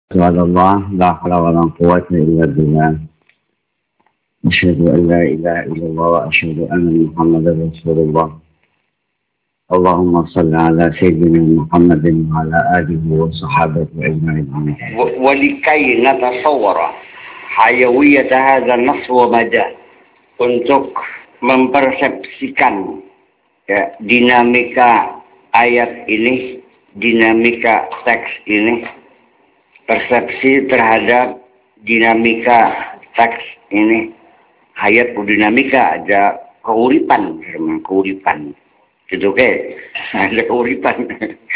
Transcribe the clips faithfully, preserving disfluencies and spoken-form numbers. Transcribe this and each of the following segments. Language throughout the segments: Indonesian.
على الله لا حول ولا قوة إلا بالله أشهد أن لا إله إلا الله وأشهد أن محمدا رسول الله اللهم صل على سيدنا محمد وعلى آله وصحابته أجمعين ولكي نتصور حيوية هذا النص ومدى untuk mempersepsikan ya, dinamika ayat ini, dinamika teks ini, persepsi terhadap dinamika teks ini. Hayat dinamika ada keuripan, keuripan. Gitu ke? Ada keuripan.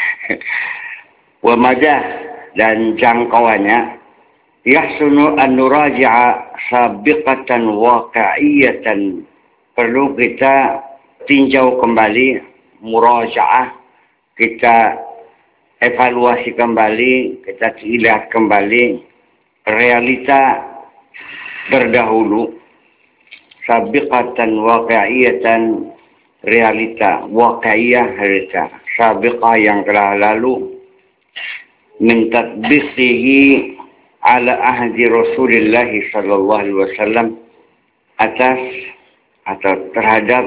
Wa madah dan jangkauannya yahsunu an nuraji'a sabiqatan waqi'iyatan. Perlu kita tinjau kembali, murajaah, kita evaluasi kembali, kita lihat kembali realita terdahulu, sabiqatan waqi'iyatan, realita waqi'iyah, realita sabiqah yang telah lalu, min tatbiqihi ala ahdi Rasulullah sallallahu alaihi wasallam, atas atau terhadap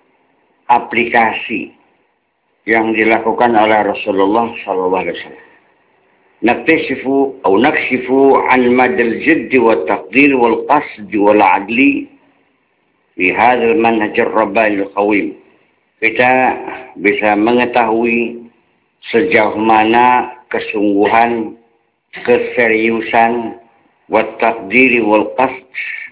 aplikasi yang dilakukan oleh Rasulullah sallallahu alaihi wasallam. Naktashifu atau nakshifu an madal jidd wa taqdir wal qasd wal adli fi hadzal manhaj ar-rabbani al-qawim. Kita bisa mengetahui sejauh mana kesungguhan, keseriusan, wa taqdir wal qasd,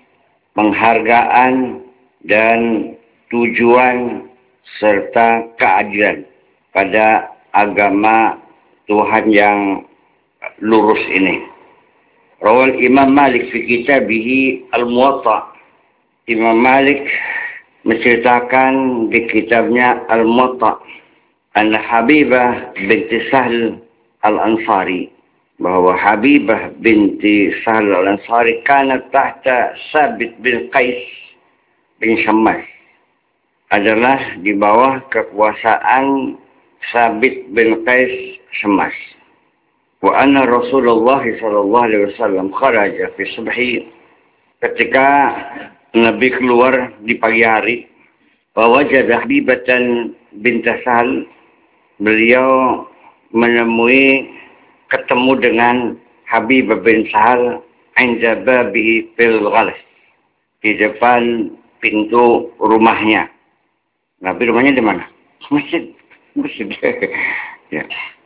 penghargaan dan tujuan serta keadilan pada agama Tuhan yang lurus ini. Rawal Imam Malik fi kitabih Al-Muwatta. Imam Malik menceritakan di kitabnya Al-Muwatta, an Habibah binti Sahl Al-Ansari, bahwa Habibah binti Sahl Al-Ansari kanat tahta Sabit bin Qais bin Syammas, adalah di bawah kekuasaan Sabit bin Qais Syammas. Wa anna Rasulullah sallallahu alaihi wasallam kharaja fi subhi, ketika Nabi keluar di pagi hari, wa wajada Habibatan bint Sahl, beliau menemui ketemu dengan Habibah bin Sahl inda babihi fil ghalas, di depan pintu rumahnya. Nabi rumahnya di mana? Masjid. Masjid. Ya.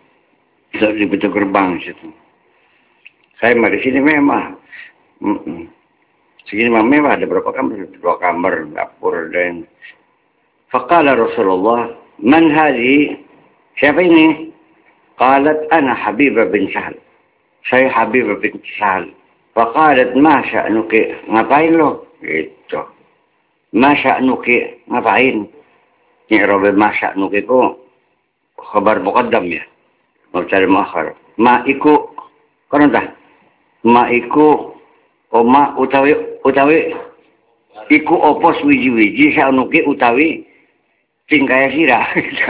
Di pintu gerbang situ. Saya mah di sini memang. Mm-mm. Segini mah mewah, ada berapa kamar? Dua kamar, dapur dan. Faqala Rasulullah, man hadhi? Siapa ini? Qalat ana Habibah bin Sahl. Saya Habibah bin Sahl. Faqalat ma sya'nuki? Ngapain lo? Gitu. Ma sya'nuki? Ngapain? I'rab ma sya'nuki itu khabar muqaddam ya. Mubtada muakhar. Ma iku kono ta? Ma iku oma utawi utawi iku opo wiji-wiji sya'nuki utawi sing kaya sirah.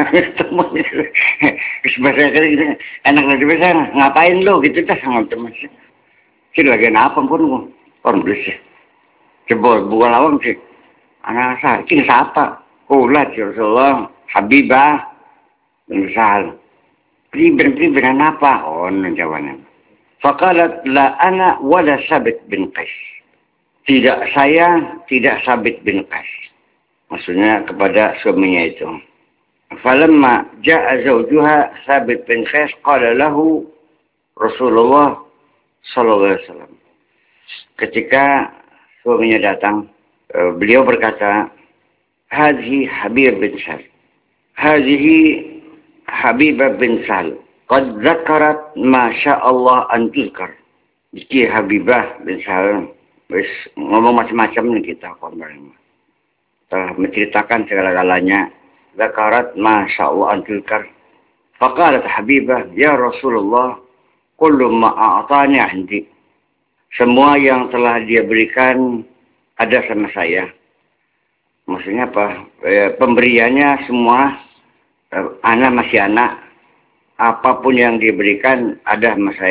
Wis bahasa kali enak lagi bisa ngapain lo gitu dah sama teman. Sih lagi apa pun gua. Orang bersih. Jebol buka lawang sih. Anak saya kini siapa? Ulat ya Rasulullah, Habibah bin Sahl. Priben-pribenan apa? Oh, jawabannya. Faqalat la ana wala Sabit bin Qais. Tidak saya, tidak Sabit bin Qais. Maksudnya kepada suaminya itu. Falamma ja'a zawjuha Sabit bin Qais qala lahu Rasulullah sallallahu alaihi wasallam. Ketika suaminya datang, beliau berkata, hadhi Habib bin Sahl. Hadhi Habibah bin Sahl. Qad zakarat ma sya'allah an tuzkar. Jadi Habibah bin Sahl wis ngomong macam-macam nih kita kemarin. Telah menceritakan segala-galanya. Zakarat ma sya'allah an tuzkar. Faqalat Habibah, ya Rasulullah, kullu ma a'tani 'indi. Semua yang telah dia berikan ada sama saya. Maksudnya apa? E, pemberiannya semua, e, anak masih anak. Apapun yang diberikan ada sama saya.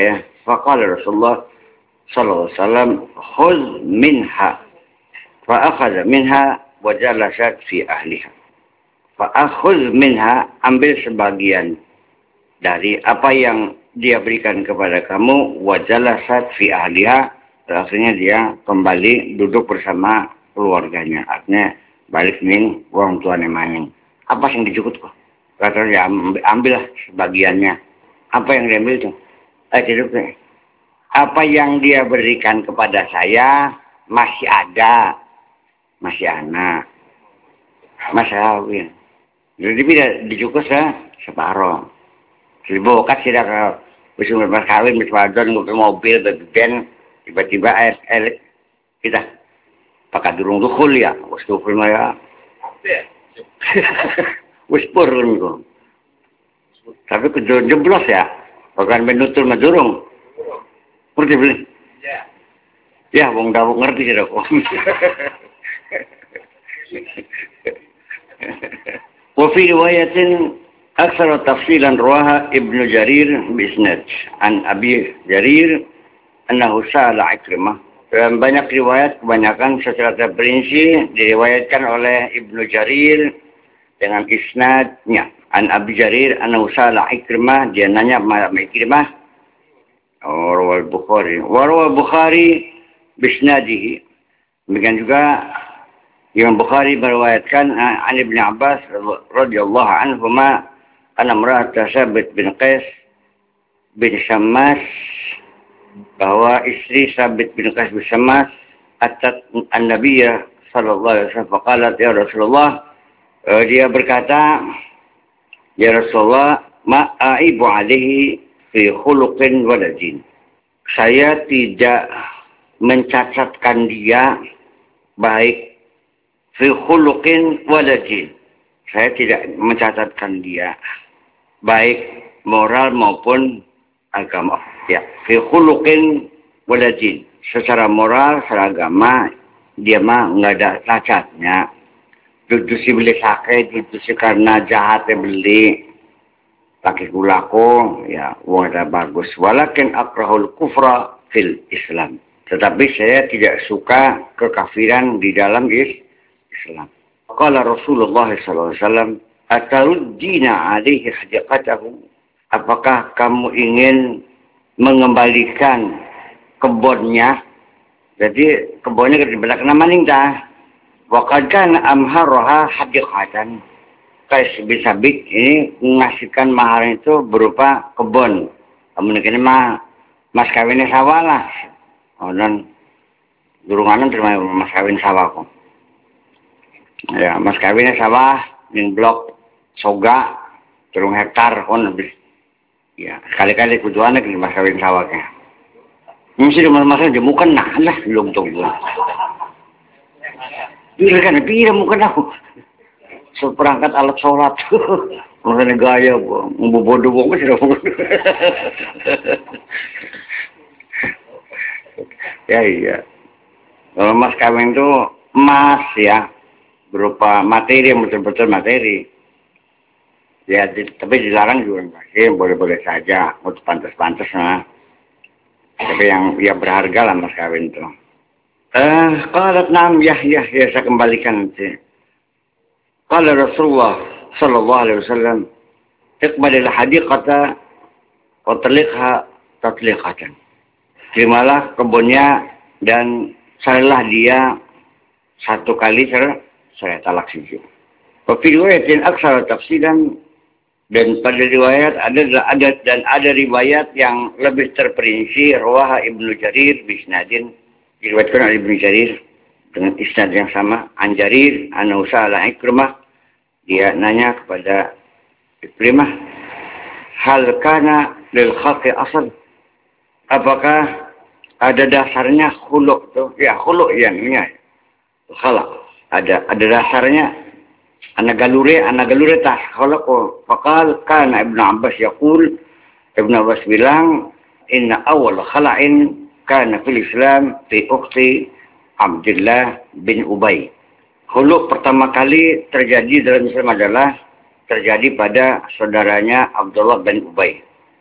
Faqala Rasulullah sallallahu alaihi wasallam, khudh minha. Fa'akhadha minha wa jalasat fi ahliha. Fa'akhudh minha, ambil sebagian dari apa yang dia berikan kepada kamu, wa jalasat fi ahliha, artinya dia kembali duduk bersama keluarganya. Artinya balik ning orang tua maning. Apa yang dijukut kok? Katanya ya, ambil, ambillah sebagiannya. Apa yang diambil itu? Eh, duduk. Apa yang dia berikan kepada saya masih ada, masih anak, masih awin. Jadi bila dijukut saya separuh. Seribu kat tidak ke usul mas kawin, mas wadon, ngopi mobil, beben, tiba-tiba air elit kita pakai durung dukul ya, was dukul maya. Wis purun kok. Tapi kedua jeblos ya. Bukan menutul madurung. Ngerti beli? Ya. Ya, wong dawuk ngerti sih kok. Wa fi riwayatin aktsara tafsilan rawaha Ibnu Jarir bisnad an Abi Jarir annahu sa'ala Ikrimah. Dalam banyak riwayat, kebanyakan secara terperinci diriwayatkan oleh Ibnu Jarir dengan isnadnya. An Abi Jarir annahu sa'ala Ikrimah, dia nanya kepada Ikrimah. Oh, rawal Bukhari. Wa rawal Bukhari bisnadihi. Demikian juga Imam Bukhari meriwayatkan an Ibnu Abbas radhiyallahu anhuma anna imra'ata Sabit bin Qais bin Syammas, bahwa istri Sabit bin Qais bin Syammas atat an-nabiyya sallallahu alaihi wasallam faqalat ya Rasulullah, uh, dia berkata, ya Rasulullah, ma'aibu alaihi fi khuluqin waladin. Saya tidak mencacatkan dia baik fi khuluqin waladin. Saya tidak mencatatkan dia baik moral maupun agama. Ya, fi khuluqin waladin. Secara moral, secara agama, dia mah nggak ada cacatnya. Duduk si beli sakit, duduk si karena jahatnya beli. Pakai gulako, ya, wah ada bagus. Walakin akrahul kufra fil Islam. Tetapi saya tidak suka kekafiran di dalam Islam. Qala Rasulullah sallallahu alaihi wasallam, ataruddina alaihi hadiqatahu. Apakah kamu ingin mengembalikan kebunnya? Jadi kebunnya di belakang maning dah. Wa qad kana amharha hadiqatan. Kais bisa bik ini mengasihkan mahar itu berupa kebun. Kamu ini mah mas kawinnya sawah lah. Oh, dan durunganan terima mas kawin sawah kok. Ya, mas kawinnya sawah, di blok soga, turun hektar kon habis. Ya, sekali-kali kuduannya ke mas kawin sawahnya. Mesti di mas-masnya jemukan nah lah belum tunggu. Bila kan, bila mukan aku. Seperangkat alat sholat. Makanya gaya, membodoh bodoh sih. Ya iya. Kalau mas kawin itu emas ya, berupa materi yang betul-betul materi. Ya, di, tapi dilarang juga masih boleh-boleh saja, untuk pantas-pantas nah. Tapi yang ya berharga lah mas kawin itu. Eh, kalau nam ya ya ya saya kembalikan nanti. Qala Rasulullah sallallahu alaihi wasallam, iqbalil hadiqata wa taliqha tatliqatan. Terimalah kebunnya dan sarilah dia satu kali saya saya talak siji. Wa fi riwayatin aktsara tafsilan, dan pada riwayat ada ada dan ada riwayat yang lebih terperinci, rawaha Ibnu Jarir bisnadin, diriwayatkan oleh Ibnu Jarir dengan isnad yang sama, an Jarir anna sa'ala Ikrimah, dia nanya kepada Ikrimah, hal kana lil khalqi asal, apakah ada dasarnya khuluq tuh? Ya khuluq yang ini khalaq, ada ada dasarnya, ana galure ana galure tas khuluq. Faqal kana Ibnu Abbas yaqul, Ibnu Abbas bilang, inna awal khala'in kana fil Islam fi ukhti Abdullah bin Ubay. Khuluq pertama kali terjadi dalam Islam adalah terjadi pada saudaranya Abdullah bin Ubay.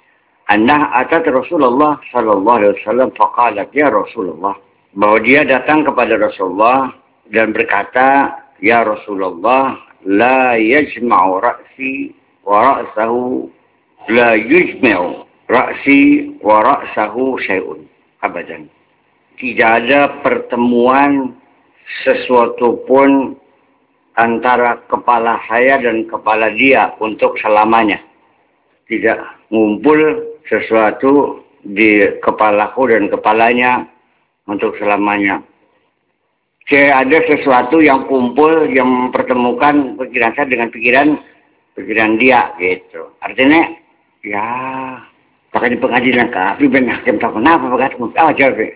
Anna atat Rasulullah sallallahu alaihi wasallam faqalat ya Rasulullah, bahwa dia datang kepada Rasulullah dan berkata, ya Rasulullah, la yajma'u ra'si wa ra'sahu la yujma'u ra'si wa ra'sahu syai'un abadan. Tidak ada pertemuan sesuatu pun antara kepala saya dan kepala dia untuk selamanya. Tidak ngumpul sesuatu di kepalaku dan kepalanya untuk selamanya. Saya ada sesuatu yang kumpul, yang mempertemukan pikiran saya dengan pikiran pikiran dia, gitu. Artinya, ya, pakai di pengadilan kafir, ben hakim tahu kenapa berkata, ah jawab.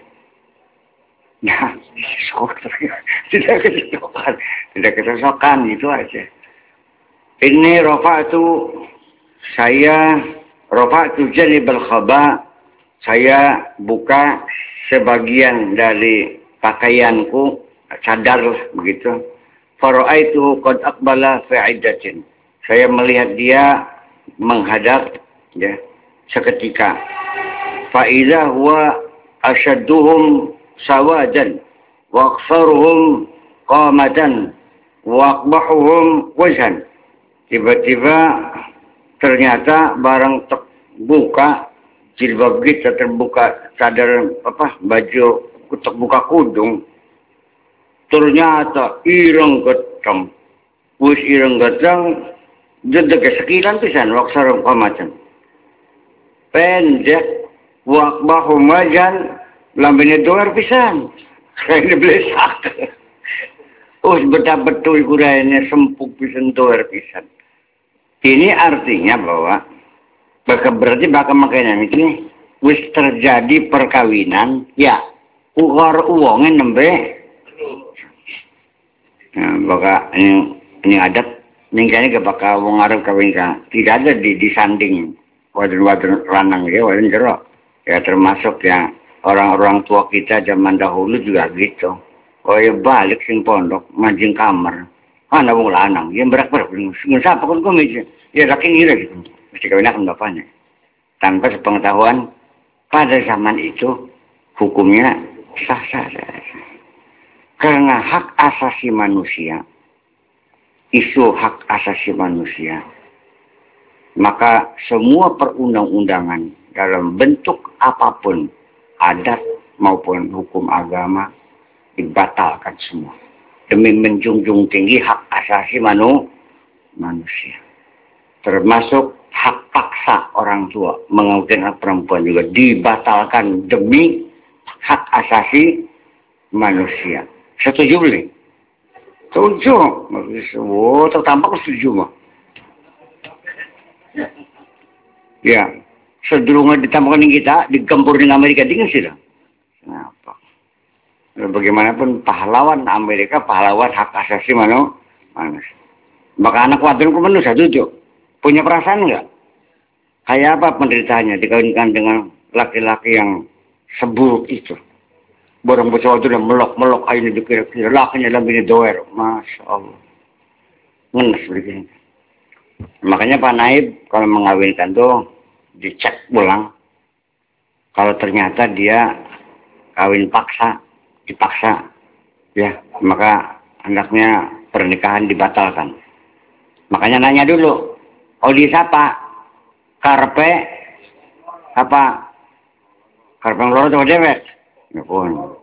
Nah, tidak kecocokan, tidak kecocokan, itu aja. Ini rofa itu saya rofa itu janibal khaba, saya buka sebagian dari pakaianku, cadar begitu. Fara'aitu qad aqbala fi iddatin. Saya melihat dia menghadap ya seketika. Fa idza huwa ashadduhum sawadan wa aktsaruhum qamatan wa aqbahuhum wajhan. Tiba-tiba ternyata barang terbuka jilbab kita, terbuka cadar apa baju terbuka kudung, ternyata ireng geteng, wis ireng geteng, jedeg sekilan pisan waksarum kamacen, pendek, wakbahu majan, lambene doar pisan, kayak blesak, us betul betul kurangnya sempuk pisan doar pisan. Ini artinya bahwa berarti bakal makanya ini wis terjadi perkawinan, ya. Ukar uangnya nembe. Nah, baka ini ini adat ningkanya gak bakal wong arep kawin ka. Tidak ada di disanding wadah-wadah lanang ya, wadah jero. Ya termasuk yang orang-orang tua kita zaman dahulu juga gitu. Oh ya balik sing pondok manjing kamar. Ana wong lanang yang berak-berak sapa kon komis. Ya laki ngira gitu. Mesti kawin akan bapaknya. Tanpa sepengetahuan pada zaman itu hukumnya sah-sah saja. Karena hak asasi manusia, isu hak asasi manusia, maka semua perundang-undangan dalam bentuk apapun, adat maupun hukum agama, dibatalkan semua. Demi menjunjung tinggi hak asasi manu, manusia. Termasuk hak paksa orang tua mengawinkan anak perempuan juga dibatalkan demi hak asasi manusia. Setuju boleh? Setuju. Oh, tertampak setuju mah. Ya, sedurungan ditambahkan kita, digempur dengan Amerika dingin sih dah. Kenapa? Bagaimanapun pahlawan Amerika, pahlawan hak asasi manusia. Maka anak wadon ku manusia setuju. Punya perasaan enggak? Kayak apa penderitaannya dikawinkan dengan laki-laki yang seburuk itu? Borong bocah itu udah melok-melok aja dikira-kira. Lakinya dalam ini doer. Masya Allah. Ngenes begini. Makanya Pak Naib kalau mengawinkan tuh dicek ulang. Kalau ternyata dia kawin paksa, dipaksa, ya maka anaknya pernikahan dibatalkan. Makanya nanya dulu. Odi siapa? Karpe apa? Karpe ngeloro atau dewek? Ya pun.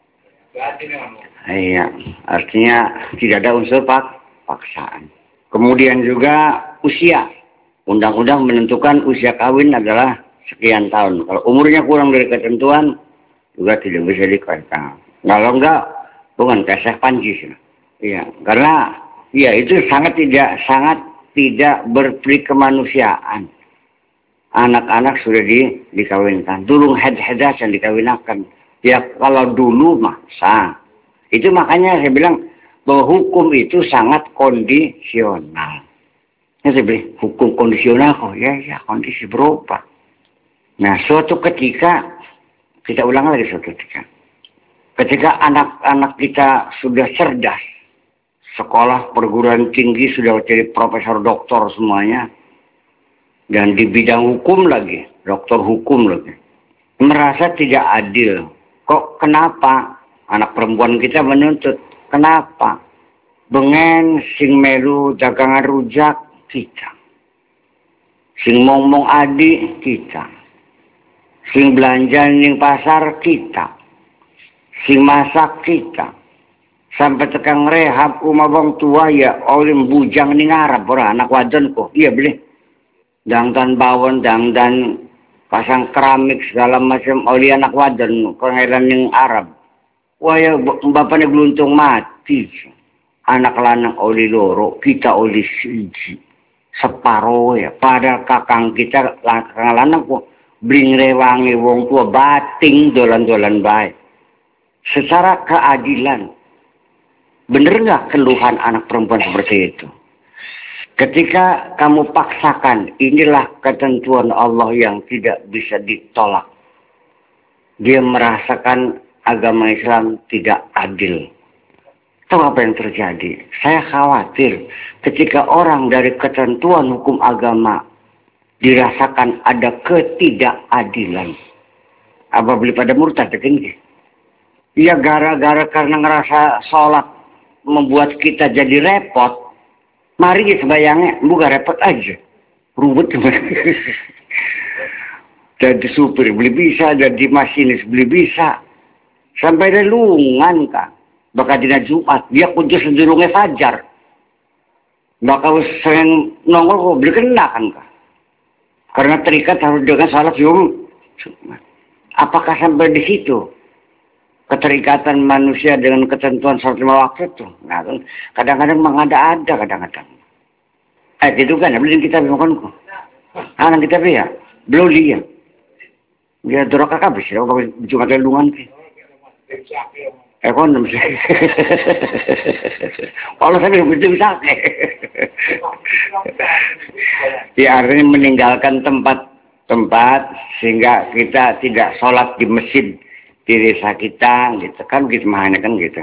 Iya, artinya tidak ada unsur pak paksaan. Kemudian juga usia. Undang-undang menentukan usia kawin adalah sekian tahun. Kalau umurnya kurang dari ketentuan, juga tidak bisa dikawinkan. Kalau enggak, bukan kasih panji. Iya, karena ya itu sangat tidak sangat tidak berperi kemanusiaan. Anak-anak sudah di, dikawinkan. Durung head-headas yang dikawinkan. Ya kalau dulu mah sah. Itu makanya saya bilang bahwa hukum itu sangat kondisional. Ya, saya bilang hukum kondisional kok. Ya, ya kondisi berubah. Nah suatu ketika, kita ulang lagi suatu ketika. Ketika anak-anak kita sudah cerdas. Sekolah perguruan tinggi sudah jadi profesor doktor semuanya. dan di bidang hukum lagi, doktor hukum lagi, merasa tidak adil. Kok kenapa anak perempuan kita menuntut? Kenapa? Bengen sing melu dagangan rujak kita, sing ngomong adik kita, sing belanja ning pasar kita, sing masak kita, sampai tekan rehab rumah wong tua ya olim bujang ning Arab ora anak wadon kok. Iya beli. Dangdan bawon, dangdan pasang keramik segala macam oli anak wadon pengelan ning Arab. Wah ya bapaknya geluntung mati. Anak lanang oli loro, kita oli siji. Separo ya. Padahal kakang kita kakang lanang kok bling rewangi wong tua bating dolan-dolan baik. Secara keadilan, bener nggak keluhan anak perempuan seperti itu? Ketika kamu paksakan, inilah ketentuan Allah yang tidak bisa ditolak. Dia merasakan agama Islam tidak adil. Tahu apa yang terjadi? Saya khawatir ketika orang dari ketentuan hukum agama dirasakan ada ketidakadilan. Apa beli pada murtad tinggi? Ya gara-gara karena ngerasa sholat membuat kita jadi repot. Mari kita bayangnya, bukan repot aja. Rubet. Jadi supir beli bisa, jadi masinis beli bisa. Sampai ada lungan kan. Bakal dina Jumat, dia kudus sendurungnya fajar. Bakal sering nongol kok beli kena kan kak. Karena terikat harus dengan salat Jumat. Apakah sampai di situ? Keterikatan manusia dengan ketentuan sholat lima waktu itu. Nah, kadang-kadang mengada-ada kadang-kadang. Eh, gitu kan, belum kita bilang kok. Anak kita ya, belum dia. Dia dorok kakak bisa, cuma kelungan ke. Ekonom sih. Kalau saya begitu bisa. Ya artinya meninggalkan tempat-tempat sehingga kita tidak sholat di masjid di desa kita gitu kan, gitu mahanya kan gitu.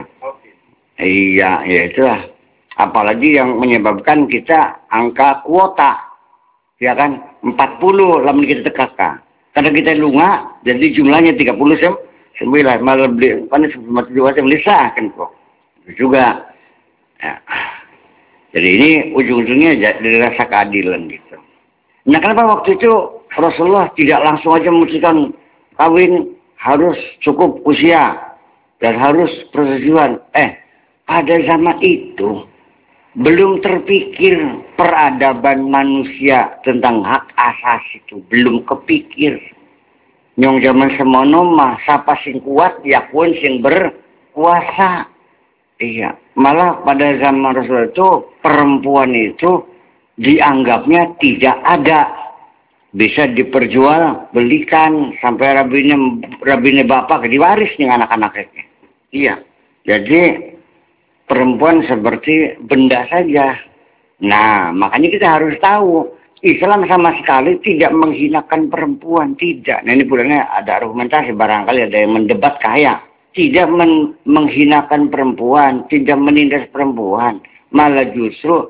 Iya, ya itulah. Apalagi yang menyebabkan kita angka kuota, ya kan, empat puluh lamun kita tekaka. Karena kita lunga, jadi jumlahnya tiga puluh sembilan, malah beli, kan sembilan puluh dua beli sah kan kok. Juga. Ya. Jadi ini ujung-ujungnya dirasa keadilan gitu. Nah kenapa waktu itu Rasulullah tidak langsung aja memutuskan kawin harus cukup usia dan harus persetujuan. Eh, pada zaman itu belum terpikir peradaban manusia tentang hak asasi itu, belum kepikir. Nyong zaman semono mah siapa sing kuat ya pun sing berkuasa. Iya, malah pada zaman Rasul itu perempuan itu dianggapnya tidak ada. Bisa diperjual belikan sampai rabinya rabinya bapak diwaris nih anak-anaknya. Iya. Jadi perempuan seperti benda saja. Nah, makanya kita harus tahu Islam sama sekali tidak menghinakan perempuan, tidak. Nah, ini bulannya ada argumentasi, barangkali ada yang mendebat kaya. Tidak men menghinakan perempuan, tidak menindas perempuan, malah justru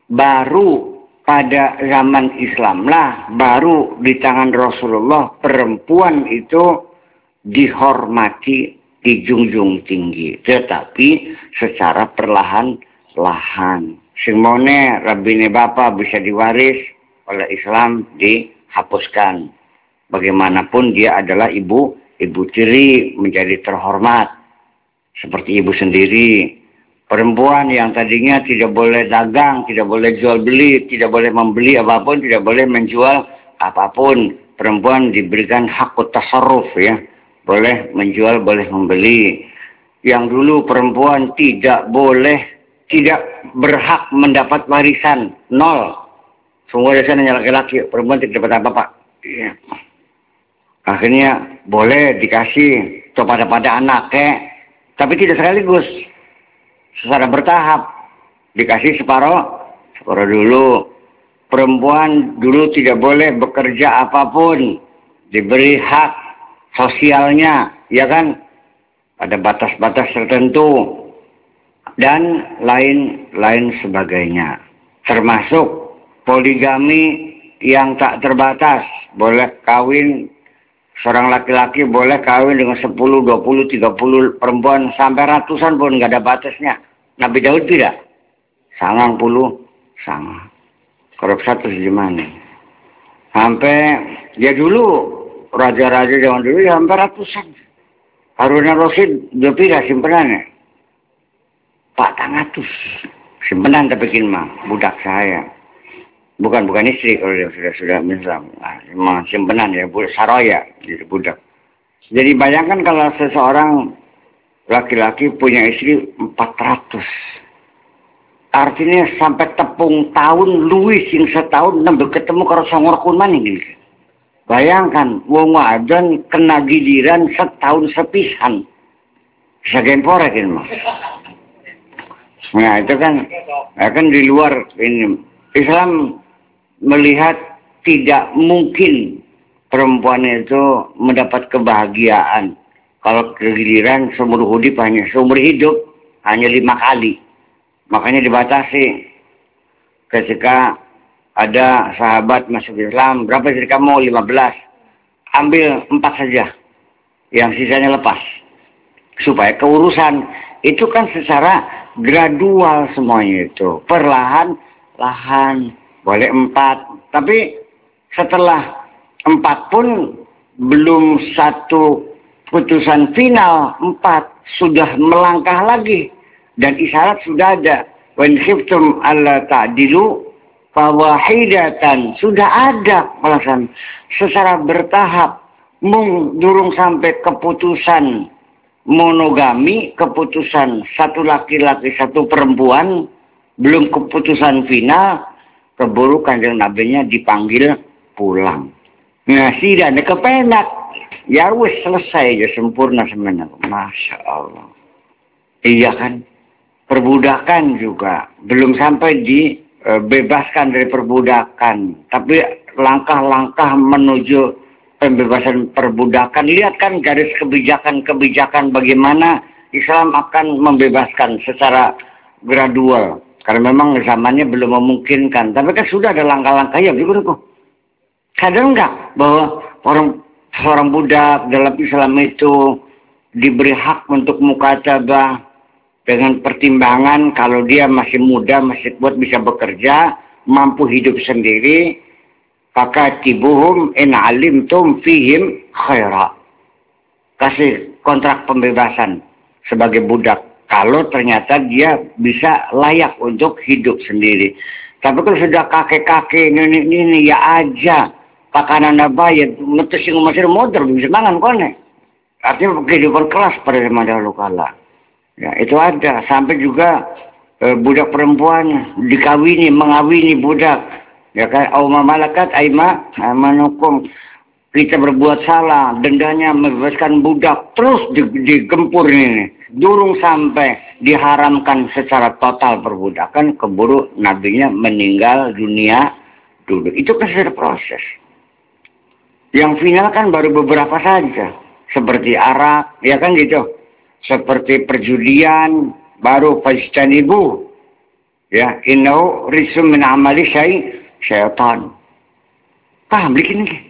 baru pada zaman Islam lah, baru di tangan Rasulullah perempuan itu dihormati, dijunjung tinggi, tetapi secara perlahan-lahan. Simone rabine bapak bisa diwaris oleh Islam dihapuskan. Bagaimanapun dia adalah ibu, ibu tiri menjadi terhormat seperti ibu sendiri. Perempuan yang tadinya tidak boleh dagang, tidak boleh jual beli, tidak boleh membeli apapun, tidak boleh menjual apapun. Perempuan diberikan hak tasarruf ya. Boleh menjual, boleh membeli. Yang dulu perempuan tidak boleh, tidak berhak mendapat warisan. Nol. Semua warisannya laki-laki, perempuan tidak dapat apa-apa. Ya. Akhirnya boleh dikasih kepada pada anaknya, tapi tidak sekaligus. Secara bertahap dikasih separuh separuh dulu. Perempuan dulu tidak boleh bekerja apapun, diberi hak sosialnya, ya kan, ada batas-batas tertentu dan lain-lain sebagainya, termasuk poligami yang tak terbatas. Boleh kawin, seorang laki-laki boleh kawin dengan sepuluh, dua puluh, tiga puluh perempuan, sampai ratusan pun nggak ada batasnya. Nabi Daud tidak. Sangang puluh, sama. Kalau satu gimana? Sampai, ya dulu, raja-raja zaman dulu ya sampai ratusan. Harun Rasid, dia pilih simpenannya. Pak Tangatus. Simpenan tapi bikin mah, budak saya. Bukan bukan istri kalau dia sudah sudah Islam. Nah, memang simpenan ya, saroya jadi budak. Jadi bayangkan kalau seseorang laki-laki punya istri empat ratus. Artinya sampai tepung tahun luwih sing setahun nambah ketemu karo songor kun maning gitu. Bayangkan wong wadon kena giliran setahun sepisan. Bisa gempore kan mah. Nah, itu kan kan di luar ini Islam melihat tidak mungkin perempuan itu mendapat kebahagiaan kalau kegiliran seumur hidup hanya seumur hidup hanya lima kali. Makanya dibatasi ketika ada sahabat masuk Islam, berapa istri kamu? lima belas. Ambil empat saja. Yang sisanya lepas. Supaya keurusan itu kan secara gradual semuanya itu. Perlahan-lahan. Boleh empat. Tapi setelah empat pun belum satu putusan final. Empat. Sudah melangkah lagi. Dan isyarat sudah ada. Wan khiftum alla ta'dilu fawahidatan. Sudah ada alasan. Secara bertahap. Mung durung sampai keputusan monogami. Keputusan satu laki-laki satu perempuan. Belum keputusan final. Keburu kanjeng nabinya dipanggil pulang. Nah sidang kepenak. Ya wis selesai ya sempurna sebenarnya. Masya Allah. Iya kan. Perbudakan juga belum sampai dibebaskan dari perbudakan, tapi langkah-langkah menuju pembebasan perbudakan. Lihat kan garis kebijakan-kebijakan bagaimana Islam akan membebaskan secara gradual, karena memang zamannya belum memungkinkan. Tapi kan sudah ada langkah-langkah ya, begitu. Sadar enggak bahwa orang seorang budak dalam Islam itu diberi hak untuk mukatabah dengan pertimbangan kalau dia masih muda, masih kuat bisa bekerja, mampu hidup sendiri, fakatibuhum in alimtum fihim khaira. Kasih kontrak pembebasan sebagai budak kalau ternyata dia bisa layak untuk hidup sendiri. Tapi kalau sudah kakek-kakek nenek-nenek ya aja pakanan bayar, metu sing masih modern bisa mangan kone. Artinya kehidupan keras pada zaman dahulu kala. Ya, itu ada. Sampai juga e, budak perempuan dikawini, mengawini budak. Ya kan, auma malakat aima amanukum. Kita berbuat salah, dendanya membebaskan budak, terus digempur ini. Durung sampai diharamkan secara total perbudakan, keburu nabinya meninggal dunia dulu. Itu kan sudah proses. Yang final kan baru beberapa saja. Seperti arak, ya kan gitu. Seperti perjudian, baru fajtanibu. Ya, innahu rijsun min amali syai syaitan. Paham bikin ini?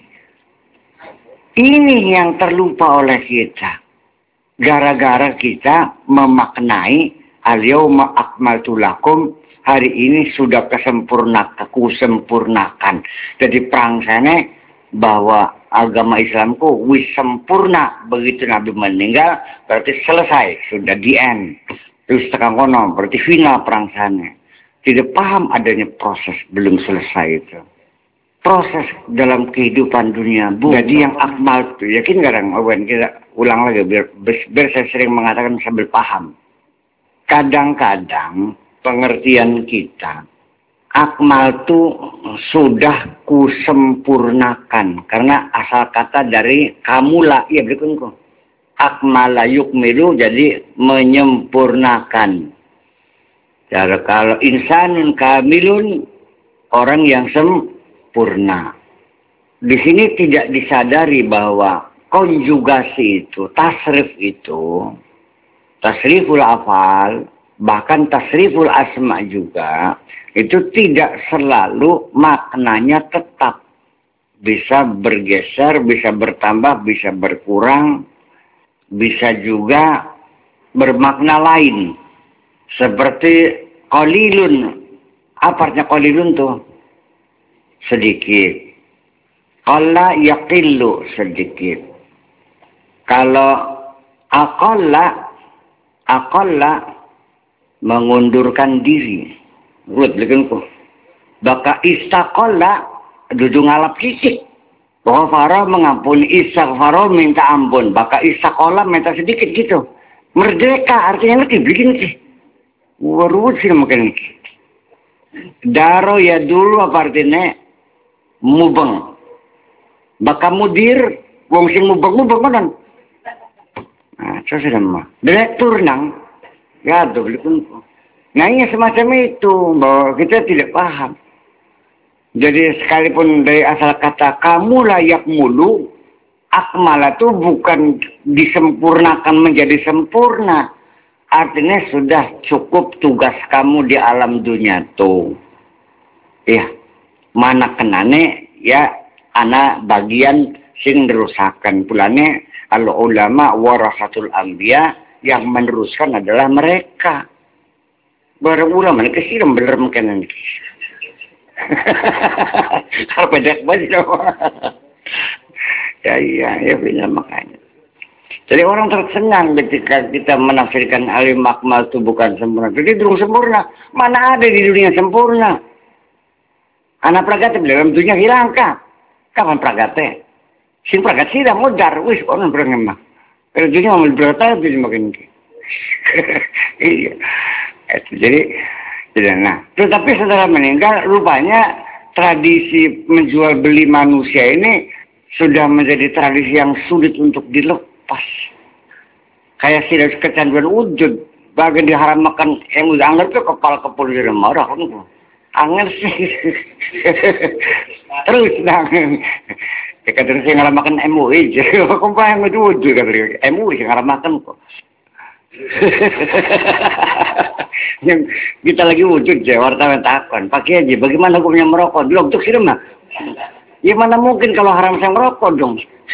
Ini yang terlupa oleh kita. Gara-gara kita memaknai al-yawma akmaltu lakum, hari ini sudah kesempurnakan, kusempurnakan. Jadi perang sana bahwa agama Islamku wis sempurna, begitu Nabi meninggal berarti selesai, sudah di end. Terus tekan kono berarti final perang sana. Tidak paham adanya proses belum selesai itu. Proses dalam kehidupan dunia. Bu. Jadi yang akmal itu yakin kadang awan kita ulang lagi biar, biar saya sering mengatakan sambil paham. Kadang-kadang pengertian kita akmal itu sudah kusempurnakan. Karena asal kata dari kamula. Iya berikutnya. Akmala yukmilu jadi menyempurnakan. Jadi kalau insanun kamilun orang yang sempurna. Di sini tidak disadari bahwa konjugasi itu, tasrif itu, tasriful afal, bahkan tasriful asma juga itu tidak selalu maknanya tetap. Bisa bergeser, bisa bertambah, bisa berkurang, bisa juga bermakna lain. Seperti qalilun. Apa artinya qalilun tuh? Sedikit. Qalla yaqillu, sedikit. Kalau aqalla, aqalla mengundurkan diri. Rut, lihatku. Baka istaqalla duduk ngalap sisik. Bahwa Farah mengampuni, istighfaro minta ampun. Baka istaqalla minta sedikit gitu. Merdeka artinya ngerti, bikin sih. Warut sih mungkin. Daro ya dulu apa artinya? Mubeng. Baka mudir, wong sing mubeng-mubeng kan. Nah, itu sudah mah. Direktur nang. Ya, tuh, bikin. Nah, ini semacam itu. Bahwa kita tidak paham. Jadi sekalipun dari asal kata kamu layak mulu, akmal itu bukan disempurnakan menjadi sempurna. Artinya sudah cukup tugas kamu di alam dunia tuh. Ya, mana kenane ya anak bagian sing meneruskan pulane al ulama warasatul anbiya, yang meneruskan adalah mereka. Barang ulama ini kesiram bener mungkin ini. Kalau bedek banget ya iya ya benar makanya. Jadi orang tersengang ketika kita menafsirkan alim akmal itu bukan sempurna. Jadi belum sempurna. Mana ada di dunia sempurna? Anak pragate dalam dunia hilangkah? Kapan pragate? Sing pragate sih dah modar. Wis orang berengemah. Kalau dunia mau berapa itu makin. Iya. Jadi tidak. Nah, tetapi setelah meninggal, rupanya tradisi menjual beli manusia ini sudah menjadi tradisi yang sulit untuk dilepas. Kayak tidak kecanduan wujud, bagian diharam makan yang udah anggar tuh kepala kepul di marah kan? Anggar sih. Terus nang. Jika terus yang ngaram makan M U I, jadi kok yang wujud katanya M U I yang ngaram makan kok. Yang kita lagi wujud ya wartawan takon pakai aja bagaimana hukumnya merokok dulu untuk sirem mah ya mana mungkin kalau haram saya merokok dong.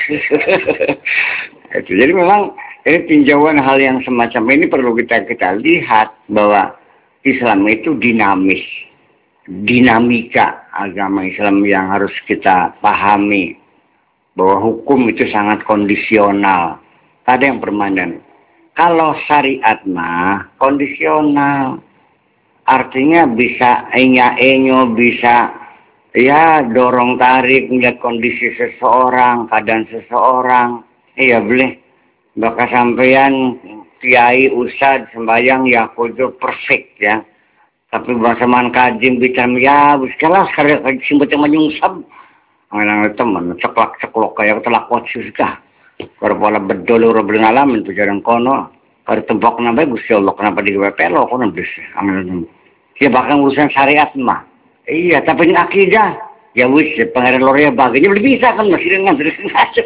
Itu jadi memang ini tinjauan hal yang semacam ini perlu kita kita lihat bahwa Islam itu dinamis, dinamika agama Islam yang harus kita pahami bahwa hukum itu sangat kondisional, ada yang permanen. Kalau syariat mah kondisional, artinya bisa enya-enyo, bisa ya dorong tarik melihat kondisi seseorang, keadaan seseorang. Iya boleh, bakal sampean kiai ustad sembayang ya kudu perfect ya. Tapi bersamaan kajing bicara ya, sekarang sekarang simbut yang menyungsab, orang teman ceklak ceklok kayak telakot susah. Kalau pola bedol orang berengalaman itu jarang kono. Kalau tembok kenapa Gusti Allah kenapa di W P lo kono bisa. Ya bahkan urusan syariat mah. Iya, tapi ini akidah. Ya wis pangeran lore baginya belum bisa kan masih dengan terus aja.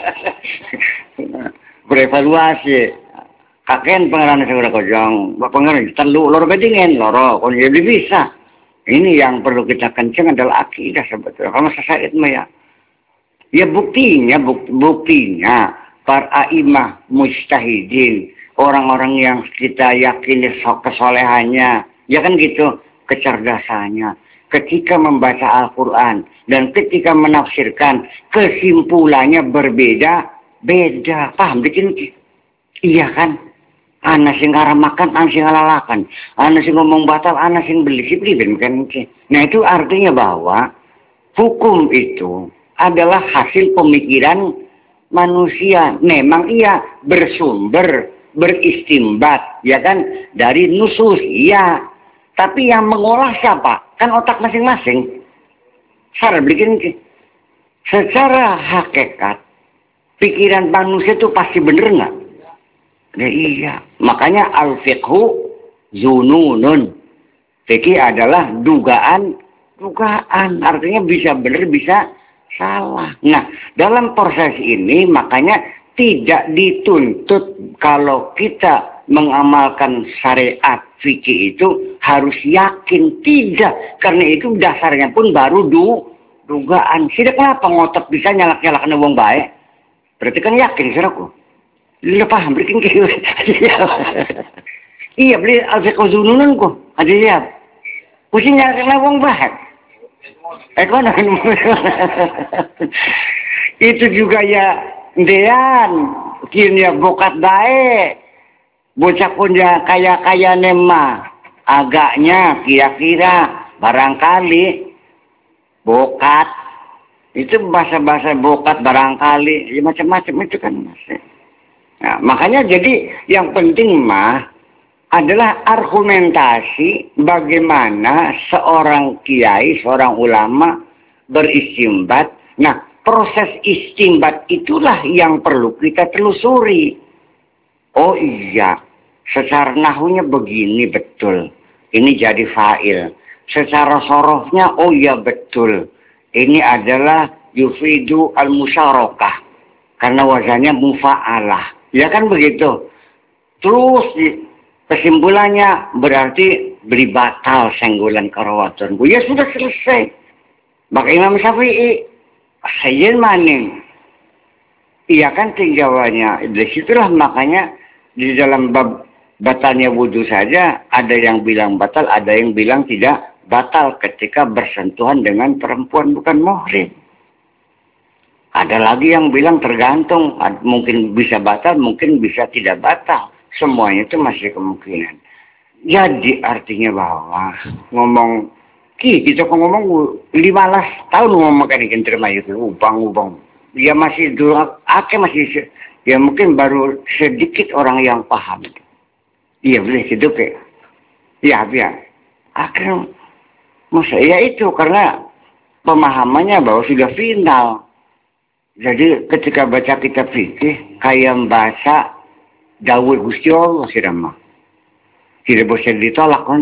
Berevaluasi. Kakek pangeran segera kojong, pangeran terlalu loro bedingen loro, kon ya belum bisa. Ini yang perlu kita kencang adalah akidah sebetulnya. Kalau syariat mah ya. Ya buktinya, buk, buktinya para imam mujtahidin, orang-orang yang kita yakini kesolehannya, ya kan gitu, kecerdasannya. Ketika membaca Al-Quran dan ketika menafsirkan, kesimpulannya berbeda, beda. Paham bikin? Iya kan? Ana sing makan, ana sing ngalalakan, ana sing ngomong batal, ana sing beli sipli kan? Nah itu artinya bahwa hukum itu adalah hasil pemikiran manusia. Memang iya bersumber, beristimbat, ya kan, dari nusus, iya. Tapi yang mengolah siapa? Kan otak masing-masing. Cara bikin secara hakikat, pikiran manusia itu pasti bener nggak? Ya iya. Makanya al-fiqhu zununun. Fikih adalah dugaan, dugaan. Artinya bisa bener, bisa salah. Nah, dalam proses ini makanya tidak dituntut kalau kita mengamalkan syariat fikih itu harus yakin. Tidak. Karena itu dasarnya pun baru du, dugaan. Tidak kenapa ngotot bisa nyalak-nyalaknya wong baik. Berarti kan yakin siraku. Lu paham bikin gitu. Iya beli alfiqh zununun kok. Ada siap. Pusing nyalaknya wong baik. Eh kan itu juga ya dean. Kini ya bokat baik. Bocah pun ya kaya-kaya nema. Agaknya kira-kira barangkali bokat. Itu bahasa-bahasa bokat barangkali. Ya macam-macam itu kan masih. Nah, makanya jadi yang penting mah adalah argumentasi bagaimana seorang kiai, seorang ulama beristimbat. Nah, proses istimbat itulah yang perlu kita telusuri. Oh iya, secara nahunya begini betul. Ini jadi fa'il. Secara sorohnya, oh iya betul. Ini adalah yufidu al-musyarakah. Karena wazannya mufa'alah. Ya kan begitu. Terus kesimpulannya berarti beri batal senggolan karawatan. Ya sudah selesai. Maka Imam Syafi'i, sayyin maning. Iya kan tinjauannya. Dari situlah makanya di dalam bab batalnya wudhu saja ada yang bilang batal, ada yang bilang tidak batal ketika bersentuhan dengan perempuan bukan muhrim. Ada lagi yang bilang tergantung, mungkin bisa batal, mungkin bisa tidak batal. Semuanya itu masih kemungkinan. Jadi artinya bahwa ngomong, ki kita kok ngomong lima belas tahun ngomong kan ikan terima itu, ubang-ubang. Ya masih dulu, ake masih, ya mungkin baru sedikit orang yang paham. Iya boleh gitu ke. Ya biar. Akhirnya, masa ya itu karena pemahamannya bahwa sudah final. Jadi ketika baca kitab fikih kayak baca dawuh Gusti Allah sirama. Tidak bisa ditolak kan.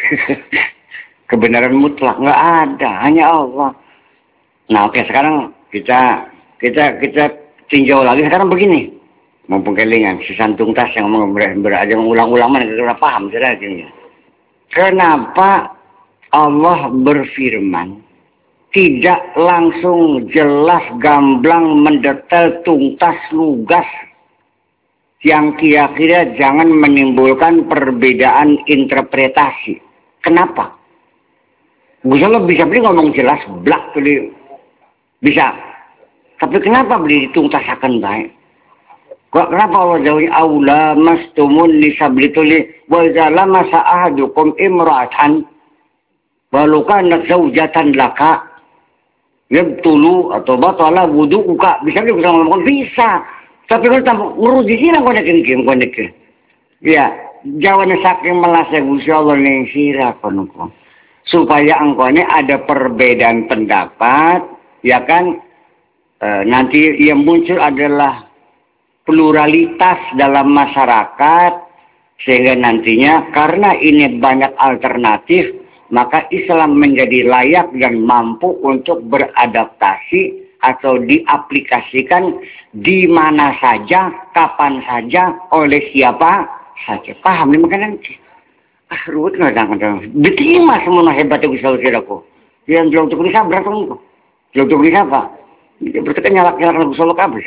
Kebenaran mutlak nggak ada, hanya Allah. Nah, oke sekarang kita kita kita tinjau lagi sekarang begini. Mumpung kelingan si Santung Tas yang ngomong berada mengulang-ulang mana kita paham sudah akhirnya. Kenapa Allah berfirman tidak langsung jelas, gamblang, mendetail, tuntas, lugas. Yang kira-kira jangan menimbulkan perbedaan interpretasi. Kenapa? Bisa lo bisa beli ngomong jelas, blak beli. Bisa. Tapi kenapa beli dituntasakan baik? Kok kenapa Allah jauhi aula mastumun nisabli tuli wa zala masa ahadukum imra'atan walukan zaujatan laka yabtulu atau batala wudu'uka. Bisa dia bisa ngomong bisa. Tapi kalau tak ngurus di sini konekin kim konekin. Ya, jawabannya saking melasnya Gusti Allah ning sira kono. Supaya engkau ini ada perbedaan pendapat, ya kan? E, nanti yang muncul adalah pluralitas dalam masyarakat sehingga nantinya karena ini banyak alternatif maka Islam menjadi layak dan mampu untuk beradaptasi atau diaplikasikan di mana saja, kapan saja, oleh siapa saja. Paham nih makanya? Ah, ruwet nggak kadang-kadang. Diterima semua hebatnya bisa aku. Yang belum tuh bisa berapa enggak? Belum tuh bisa apa? Dia berarti nyalak-nyalak lagu solo kabel.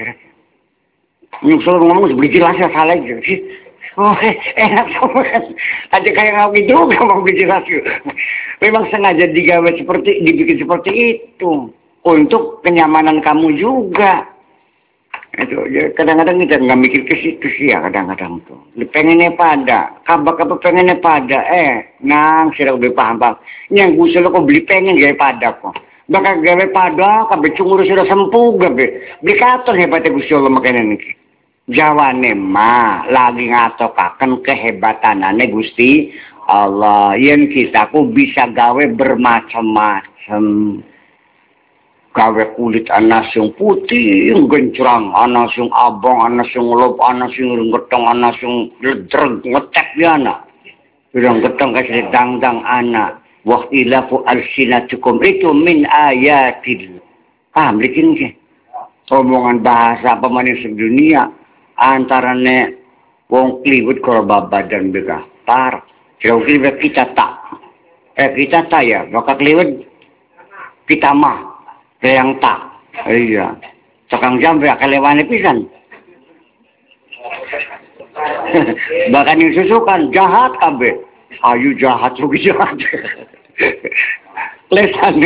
Nyusul ngomong beli jelas ya salah aja sih. Oh, enak sama kan. Aja kayak ngomong itu ngomong beli jelas. Memang sengaja digawe seperti dibikin seperti itu untuk kenyamanan kamu juga. Itu kadang-kadang kita nggak mikir ke situ sih ya kadang-kadang tuh. Pengennya pada, kabar-kabar pengennya pada, eh, nang sih udah paham bang. Yang gue kok beli pengen gaya pada kok. Bakal gawe pada, kabeh cungur sudah sempuh gawe. Beli katon hebatnya Gusti Allah makanya niki. Jawane mah lagi ngatokaken kehebatanane Gusti Allah. Yen kita ku bisa gawe bermacam-macam. Gawe kulit ana sing putih, gencrang, ana sing abang, ana sing lop, ana sing getong, ana sing ledreg ngetek yana. Bilang getong kasih dangdang ana. Wa ilafu alsinatukum itu min ayatil. Paham bikin ke? Omongan bahasa pemanis dunia antarane Wong kliwet kalau babadan bega tar. Kalau kliwet kita tak. Eh kita tak ya. Maka kliwet kita mah. Yang tak. Iya. Tukang jambe kelewane pisan. Bahkan yang susukan jahat kabeh. Ayu jahat, rugi jahat. Lesan.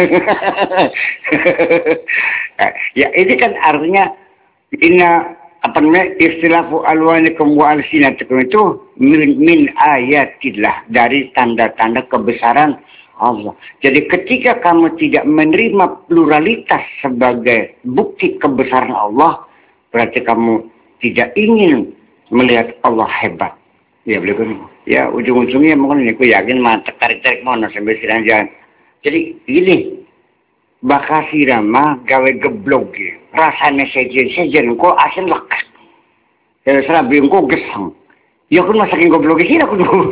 Ya ini kan artinya inna apa namanya istilahu alwanikum wa alsinatikum itu min, min ayatillah, dari tanda-tanda kebesaran Allah. Jadi ketika kamu tidak menerima pluralitas sebagai bukti kebesaran Allah, berarti kamu tidak ingin melihat Allah hebat. Ya beliau ya ujung-ujungnya mungkin aku yakin mah tarik-tarik mana sampai silang jalan. Jadi gini, bakal sirama gawe geblok ya. Rasanya sejen-sejen kok asin lekat. Ya serabi kok gesang. Ya aku masakin goblok sih aku dulu.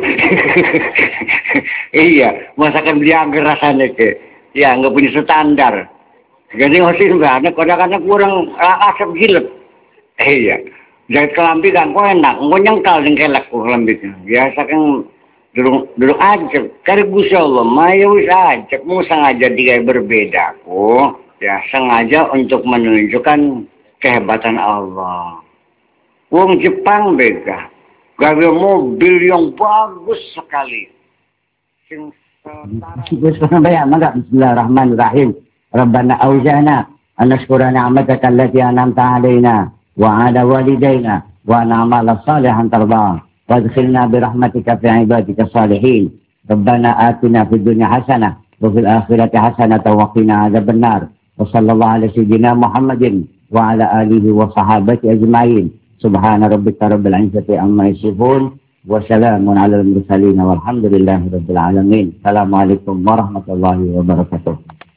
Iya, masakan biangger rasanya ke. Ya nggak punya standar. Jadi ngosin banget, kadang-kadang kurang asap gilep. Iya. Jahit kelambi kan kok enak, kok nyengkal yang kelak kok kelambi. Biasa kan duduk duduk aja. Karena Gusti Allah, maya wis aja, mau sengaja dia berbeda kok. Ya sengaja untuk menunjukkan kehebatan Allah. Wong Jepang bega, gawe mobil yang bagus sekali. Bismillahirrahmanirrahim. Rabbana auzana an nashkura ni'mataka allati an'amta 'alaina وعلى والدينا ونعمل صالحا ترضاه وادخلنا برحمتك في عبادك الصالحين ربنا آتنا في الدنيا حسنة وفي الآخرة حسنة وقنا عذاب النار وصلى الله على سيدنا محمد وعلى آله وصحابته أجمعين سبحان ربك رب العزة عما يصفون وسلام على المرسلين والحمد لله رب العالمين السلام عليكم ورحمة الله وبركاته.